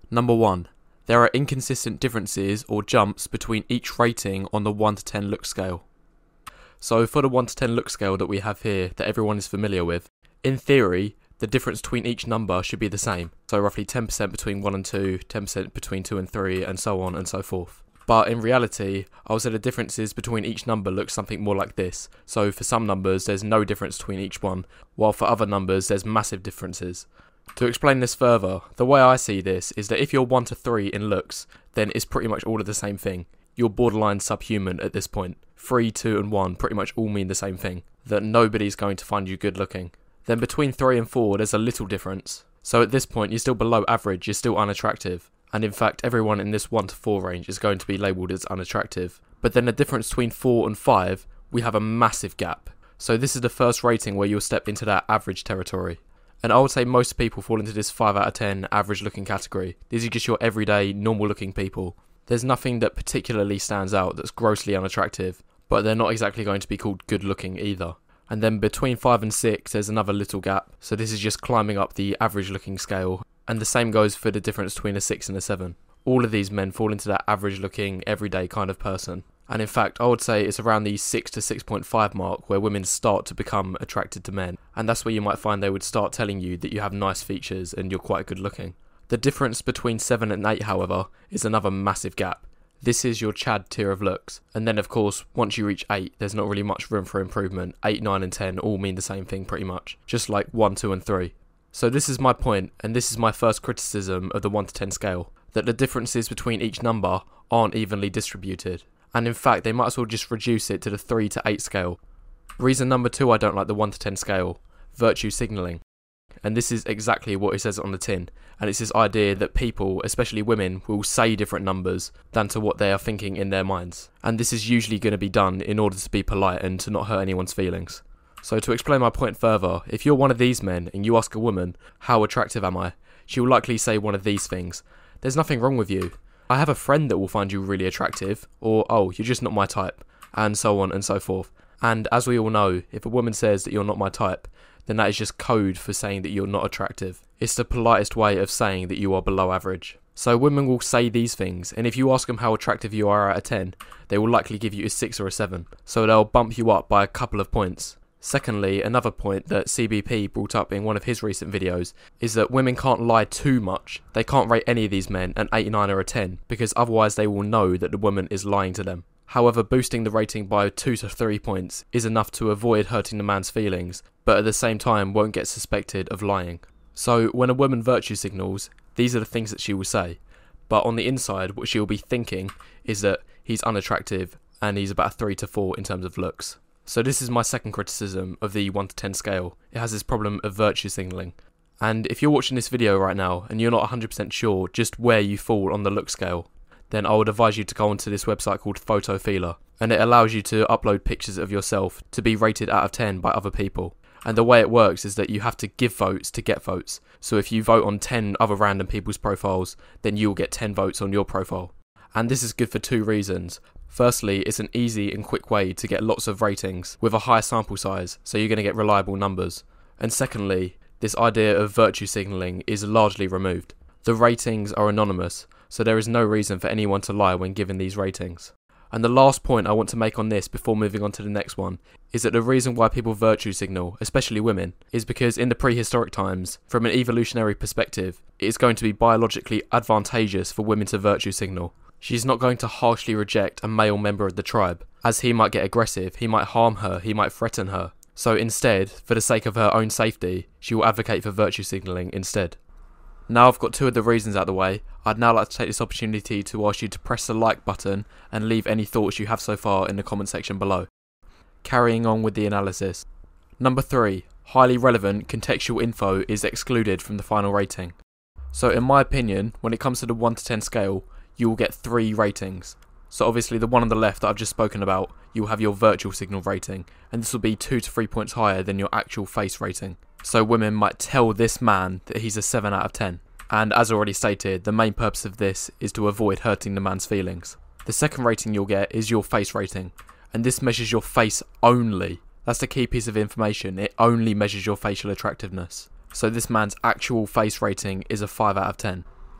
Number 1. There are inconsistent differences or jumps between each rating on the 1 to 10 look scale. So for the 1 to 10 look scale that we have here that everyone is familiar with, in theory, the difference between each number should be the same. So roughly 10% between 1 and 2, 10% between 2 and 3, and so on and so forth. But in reality, I would say the differences between each number look something more like this. So for some numbers, there's no difference between each one, while for other numbers, there's massive differences. To explain this further, the way I see this is that if you're 1 to 3 in looks, then it's pretty much all of the same thing. You're borderline subhuman at this point. 3, 2 and 1 pretty much all mean the same thing, that nobody's going to find you good looking. Then between 3 and 4 there's a little difference. So at this point you're still below average, you're still unattractive. And in fact everyone in this 1 to 4 range is going to be labelled as unattractive. But then the difference between 4 and 5, we have a massive gap. So this is the first rating where you'll step into that average territory. And I would say most people fall into this 5 out of 10 average looking category. These are just your everyday, normal looking people. There's nothing that particularly stands out that's grossly unattractive, but they're not exactly going to be called good looking either. And then between 5 and 6 there's another little gap, so this is just climbing up the average looking scale, and the same goes for the difference between a 6 and a 7. All of these men fall into that average looking, everyday kind of person. And in fact, I would say it's around the 6 to 6.5 mark where women start to become attracted to men, and that's where you might find they would start telling you that you have nice features and you're quite good looking. The difference between 7 and 8, however, is another massive gap. This is your Chad tier of looks, and then of course, once you reach 8, there's not really much room for improvement. 8, 9 and 10 all mean the same thing pretty much, just like 1, 2 and 3. So this is my point, and this is my first criticism of the 1 to 10 scale, that the differences between each number aren't evenly distributed. And in fact, they might as well just reduce it to the 3 to 8 scale. Reason number 2 I don't like the 1 to 10 scale, virtue signalling. And this is exactly what it says on the tin, and it's this idea that people, especially women, will say different numbers than to what they are thinking in their minds. And this is usually going to be done in order to be polite and to not hurt anyone's feelings. So to explain my point further, if you're one of these men and you ask a woman, how attractive am I? She will likely say one of these things. There's nothing wrong with you. I have a friend that will find you really attractive, or oh, you're just not my type, and so on and so forth. And as we all know, if a woman says that you're not my type, then that is just code for saying that you're not attractive. It's the politest way of saying that you are below average. So women will say these things, and if you ask them how attractive you are out of 10, they will likely give you a 6 or a 7. So they'll bump you up by a couple of points. Secondly, another point that CBP brought up in one of his recent videos is that women can't lie too much. They can't rate any of these men an 8, 9 or a 10, because otherwise they will know that the woman is lying to them. However, boosting the rating by 2 to 3 points is enough to avoid hurting the man's feelings, but at the same time won't get suspected of lying. So when a woman virtue signals, these are the things that she will say, but on the inside what she will be thinking is that he's unattractive and he's about a 3 to 4 in terms of looks. So this is my second criticism of the 1 to 10 scale. It has this problem of virtue signalling. And if you're watching this video right now and you're not 100% sure just where you fall on the look scale, then I would advise you to go onto this website called Photofeeler, and it allows you to upload pictures of yourself to be rated out of 10 by other people. And the way it works is that you have to give votes to get votes. So if you vote on 10 other random people's profiles, then you will get 10 votes on your profile. And this is good for 2 reasons. Firstly, it's an easy and quick way to get lots of ratings with a high sample size, so you're going to get reliable numbers. And secondly, this idea of virtue signalling is largely removed. The ratings are anonymous, so there is no reason for anyone to lie when given these ratings. And the last point I want to make on this before moving on to the next one is that the reason why people virtue signal, especially women, is because in the prehistoric times, from an evolutionary perspective, it is going to be biologically advantageous for women to virtue signal. She's not going to harshly reject a male member of the tribe, as he might get aggressive, he might harm her, he might threaten her. So instead, for the sake of her own safety, she will advocate for virtue signalling instead. Now I've got 2 of the reasons out of the way, I'd now like to take this opportunity to ask you to press the like button and leave any thoughts you have so far in the comment section below. Carrying on with the analysis. Number 3. Highly relevant contextual info is excluded from the final rating. So in my opinion, when it comes to the 1 to 10 scale, you will get 3 ratings. So obviously the one on the left that I've just spoken about, you will have your virtual signal rating, and this will be 2 to 3 points higher than your actual face rating. So women might tell this man that he's a 7 out of 10. And as already stated, the main purpose of this is to avoid hurting the man's feelings. The second rating you'll get is your face rating, and this measures your face only. That's the key piece of information, it only measures your facial attractiveness. So this man's actual face rating is a 5 out of 10.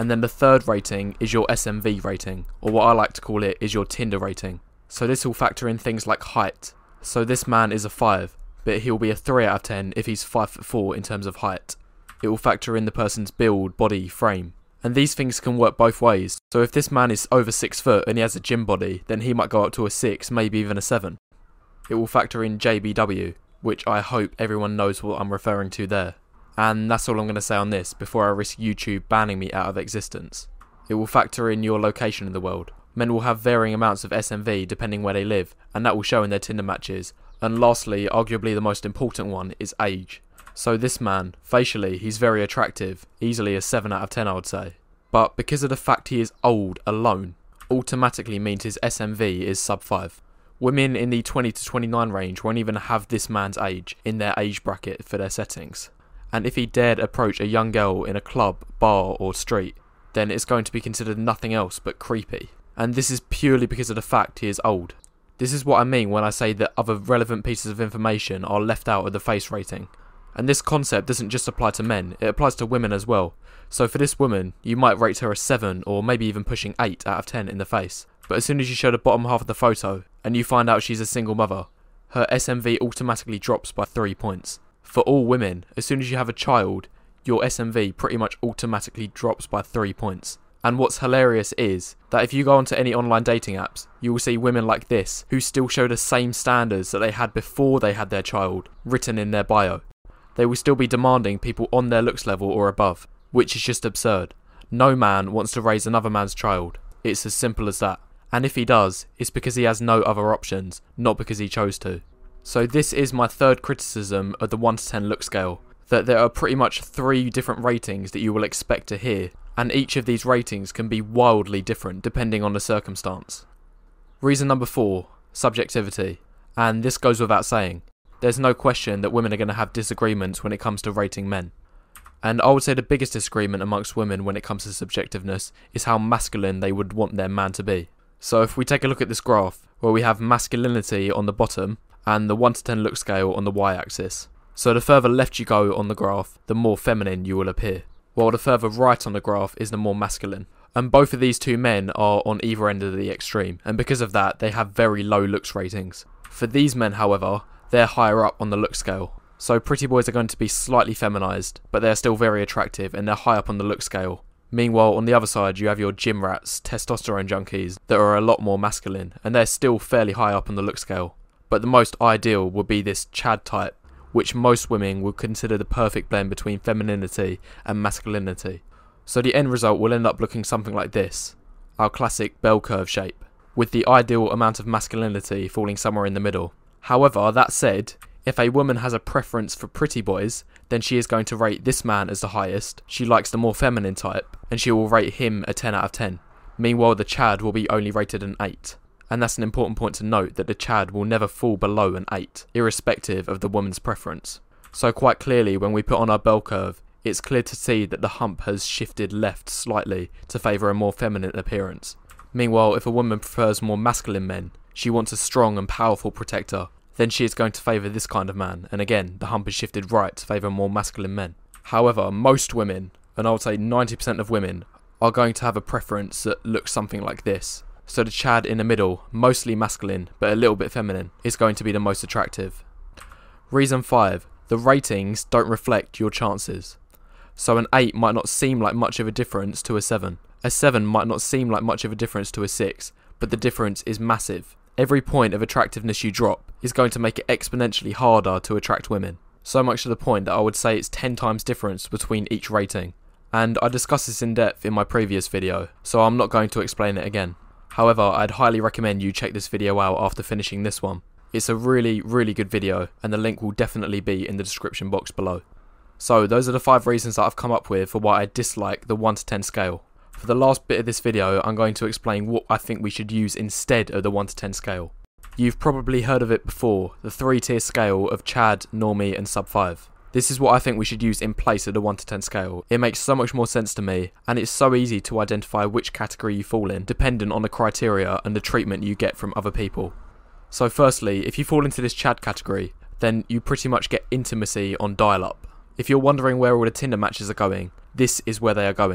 And then the third rating is your SMV rating, or what I like to call it is your Tinder rating. So this will factor in things like height. So this man is a 5, but he'll be a 3 out of 10 if he's 5'4" in terms of height. It will factor in the person's build, body, frame. And these things can work both ways. So if this man is over 6 foot and he has a gym body, then he might go up to a 6, maybe even a 7. It will factor in JBW, which I hope everyone knows what I'm referring to there. And that's all I'm going to say on this before I risk YouTube banning me out of existence. It will factor in your location in the world. Men will have varying amounts of SMV depending where they live, and that will show in their Tinder matches. And lastly, arguably the most important one, is age. So this man, facially, he's very attractive, easily a 7 out of 10 I would say. But because of the fact he is old alone, automatically means his SMV is sub 5. Women in the 20 to 29 range won't even have this man's age in their age bracket for their settings. And if he dared approach a young girl in a club, bar or street, then it's going to be considered nothing else but creepy. And this is purely because of the fact he is old. This is what I mean when I say that other relevant pieces of information are left out of the face rating. And this concept doesn't just apply to men, it applies to women as well. So for this woman, you might rate her a 7 or maybe even pushing 8 out of 10 in the face. But as soon as you show the bottom half of the photo, and you find out she's a single mother, her SMV automatically drops by 3 points. For all women, as soon as you have a child, your SMV pretty much automatically drops by 3 points. And what's hilarious is that if you go onto any online dating apps, you will see women like this who still show the same standards that they had before they had their child written in their bio. They will still be demanding people on their looks level or above, which is just absurd. No man wants to raise another man's child. It's as simple as that. And if he does, it's because he has no other options, not because he chose to. So this is my third criticism of the 1 to 10 look scale, that there are pretty much 3 different ratings that you will expect to hear, and each of these ratings can be wildly different depending on the circumstance. Reason number 4, subjectivity. And this goes without saying. There's no question that women are going to have disagreements when it comes to rating men. And I would say the biggest disagreement amongst women when it comes to subjectiveness is how masculine they would want their man to be. So if we take a look at this graph, where we have masculinity on the bottom and the 1 to 10 look scale on the y-axis. So the further left you go on the graph, the more feminine you will appear, while the further right on the graph is the more masculine. And both of these two men are on either end of the extreme, and because of that, they have very low looks ratings. For these men, however, they're higher up on the look scale. So pretty boys are going to be slightly feminised, but they're still very attractive and they're high up on the look scale. Meanwhile, on the other side, you have your gym rats, testosterone junkies, that are a lot more masculine, and they're still fairly high up on the look scale. But the most ideal would be this Chad type, which most women would consider the perfect blend between femininity and masculinity. So the end result will end up looking something like this, our classic bell curve shape, with the ideal amount of masculinity falling somewhere in the middle. However, that said, if a woman has a preference for pretty boys, then she is going to rate this man as the highest, she likes the more feminine type, and she will rate him a 10 out of 10. Meanwhile, the Chad will be only rated an 8. And that's an important point to note, that the Chad will never fall below an 8, irrespective of the woman's preference. So quite clearly, when we put on our bell curve, it's clear to see that the hump has shifted left slightly to favour a more feminine appearance. Meanwhile, if a woman prefers more masculine men, she wants a strong and powerful protector, then she is going to favour this kind of man, and again, the hump is shifted right to favour more masculine men. However, most women, and I would say 90% of women, are going to have a preference that looks something like this. So the Chad in the middle, mostly masculine, but a little bit feminine, is going to be the most attractive. Reason 5. The ratings don't reflect your chances. So an 8 might not seem like much of a difference to a 7. A 7 might not seem like much of a difference to a 6, but the difference is massive. Every point of attractiveness you drop is going to make it exponentially harder to attract women. So much to the point that I would say it's 10 times difference between each rating. And I discussed this in depth in my previous video, so I'm not going to explain it again. However, I'd highly recommend you check this video out after finishing this one. It's a really good video, and the link will definitely be in the description box below. So those are the 5 reasons that I've come up with for why I dislike the 1 to 10 scale. For the last bit of this video, I'm going to explain what I think we should use instead of the 1 to 10 scale. You've probably heard of it before, the 3-tier scale of Chad, Normie and Sub 5. This is what I think we should use in place of the 1 to 10 scale. It makes so much more sense to me, and it's so easy to identify which category you fall in, dependent on the criteria and the treatment you get from other people. So firstly, if you fall into this Chad category, then you pretty much get intimacy on dial-up. If you're wondering where all the Tinder matches are going, this is where they are going.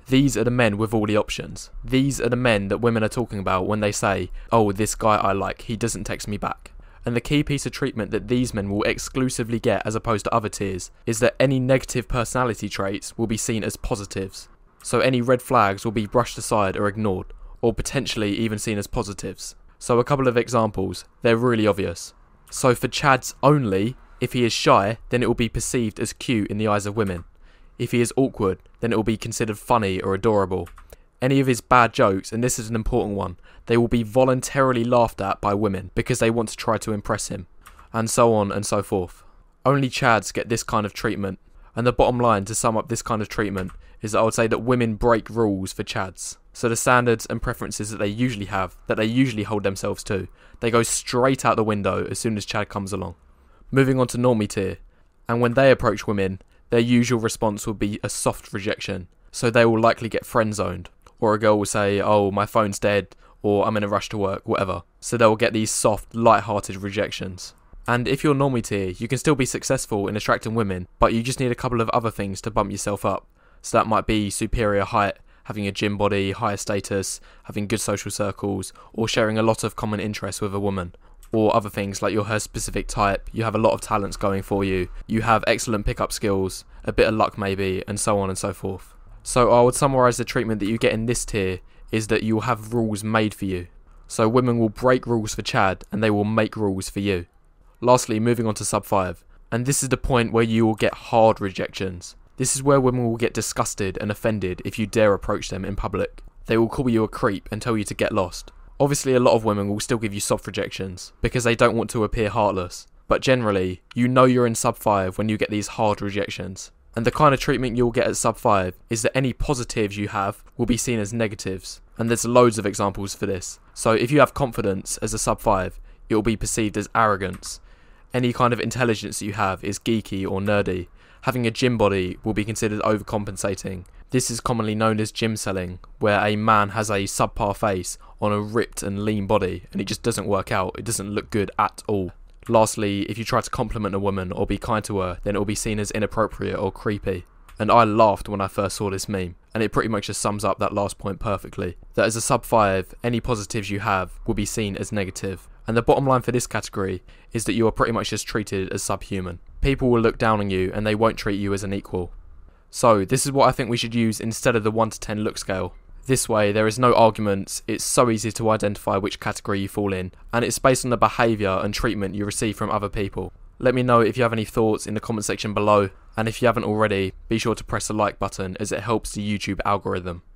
These are the men with all the options. These are the men that women are talking about when they say, oh, this guy I like, he doesn't text me back. And the key piece of treatment that these men will exclusively get as opposed to other tiers is that any negative personality traits will be seen as positives. So any red flags will be brushed aside or ignored, or potentially even seen as positives. So a couple of examples, they're really obvious. So for Chads only, if he is shy, then it will be perceived as cute in the eyes of women. If he is awkward, then it will be considered funny or adorable. Any of his bad jokes, and this is an important one, they will be voluntarily laughed at by women because they want to try to impress him, and so on and so forth. Only Chads get this kind of treatment, and the bottom line to sum up this kind of treatment is that I would say that women break rules for Chads. So the standards and preferences that they usually have, that they usually hold themselves to, they go straight out the window as soon as Chad comes along. Moving on to normie tier, and when they approach women, their usual response will be a soft rejection, so they will likely get friend-zoned. Or a girl will say, oh, my phone's dead, or I'm in a rush to work, whatever. So they'll get these soft, light-hearted rejections. And if you're normie tier, you can still be successful in attracting women, but you just need a couple of other things to bump yourself up. So that might be superior height, having a gym body, higher status, having good social circles, or sharing a lot of common interests with a woman. Or other things like you're her specific type, you have a lot of talents going for you, you have excellent pickup skills, a bit of luck maybe, and so on and so forth. So I would summarise the treatment that you get in this tier is that you will have rules made for you. So women will break rules for Chad and they will make rules for you. Lastly, moving on to sub 5. And this is the point where you will get hard rejections. This is where women will get disgusted and offended if you dare approach them in public. They will call you a creep and tell you to get lost. Obviously a lot of women will still give you soft rejections because they don't want to appear heartless. But generally, you know you're in sub 5 when you get these hard rejections. And the kind of treatment you'll get at sub 5 is that any positives you have will be seen as negatives. And there's loads of examples for this. So if you have confidence as a sub 5, it will be perceived as arrogance. Any kind of intelligence you have is geeky or nerdy. Having a gym body will be considered overcompensating. This is commonly known as gym selling, where a man has a subpar face on a ripped and lean body and it just doesn't work out, it doesn't look good at all. Lastly, if you try to compliment a woman or be kind to her, then it will be seen as inappropriate or creepy. And I laughed when I first saw this meme, and it pretty much just sums up that last point perfectly. That as a sub 5, any positives you have will be seen as negative. And the bottom line for this category is that you are pretty much just treated as subhuman. People will look down on you and they won't treat you as an equal. So this is what I think we should use instead of the 1 to 10 look scale. This way there is no arguments, it's so easy to identify which category you fall in, and it's based on the behaviour and treatment you receive from other people. Let me know if you have any thoughts in the comment section below, and if you haven't already, be sure to press the like button as it helps the YouTube algorithm.